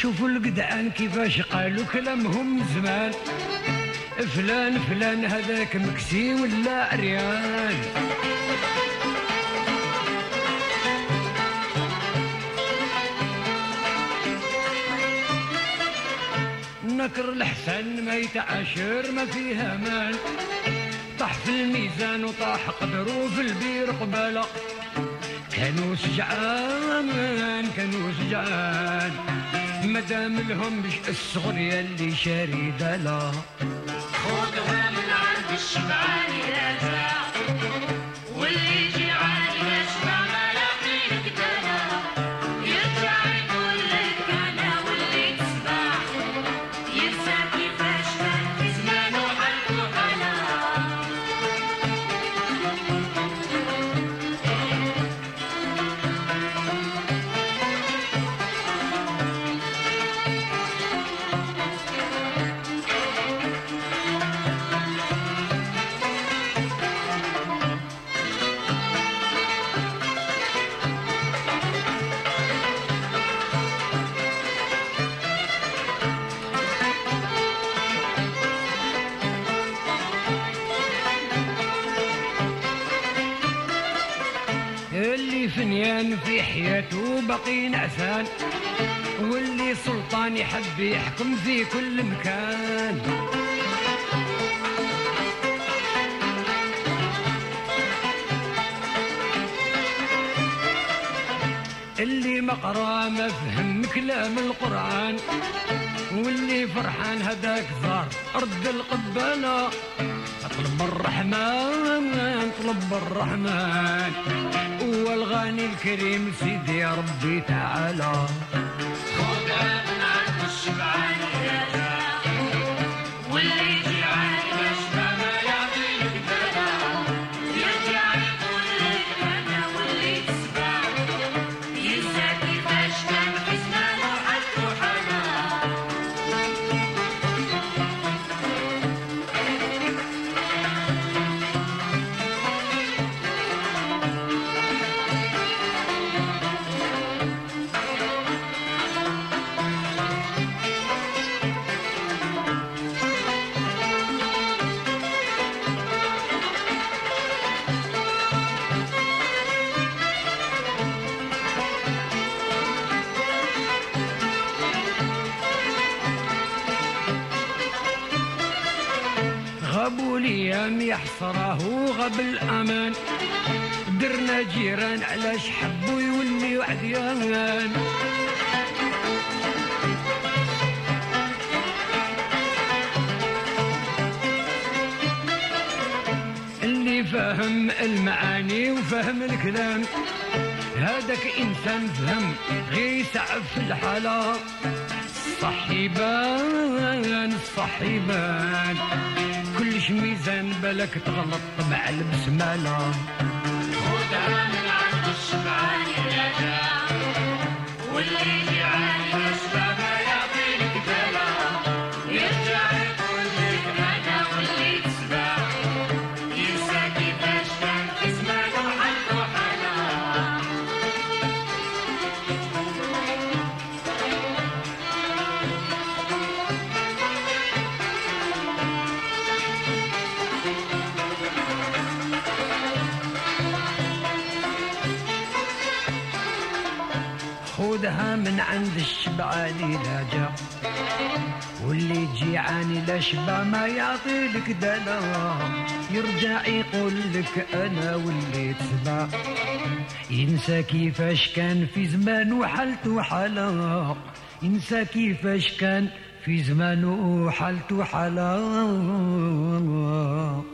شوفوا الجدعان كيفاش قالوا كلامهم زمان، فلان فلان هذاك مكسي ولا عريان. نكر الحسن ما يتعاشر ما فيها مان، طاح في الميزان وطاح قدرو في البير قبالة. كانوا سجعان كانوا سجعان، مدام لهم بش الصغر يلي شاري دلا. خذها من عند الشبعان راجع، واللي جيعان يشبع ما يعطيك دلا. يرجع يقول لك انا واللي تسبح، ينسى كيفاش كان في زمانه حالته حلا. اللي فنيان في حياته باقي نعسان، واللي سلطان يحب يحكم في كل مكان. اللي مقرا ما فهم كلام القرآن، واللي فرحان هداك زار أرض القبالة. اطلب الرحمن اطلب الرحمن، والغني الكريم سيدي ربي تعالى. خذها من عند الشبعان راجع، واللي جيعان يشبع ما يعطيك دلا. يرجع يقول لك انا واللي تسبح، ينسى كيفاش كان في زمانه حالته حلا. غابوا الايام يحصره وغاب الامان، درنا جيران علاش حبوا يوليو عديان. اللي فهم المعاني وفهم الكلام، هذاك انسان فهم غير يسعف في الحاله. الصحيبان الصحيبان كلش ميزان، بالك تغلط مع البسمالة. خذها من عند الشبعان راجع، واللي جيعان يشبع ما يعطيك دلا. يرجع يقول لك انا واللي تسبح، ينسى كيفاش كان في زمانه حالته حلا. خذها من عند الشبعان راجع، واللي جيعان لا شبع ما يعطيلك دلا. يرجع يقول لك انا واللي تسبع، ينسى كيفاش كان في زمانه حالته حلا. ينسى كيفاش كان في زمانه حالته حلا.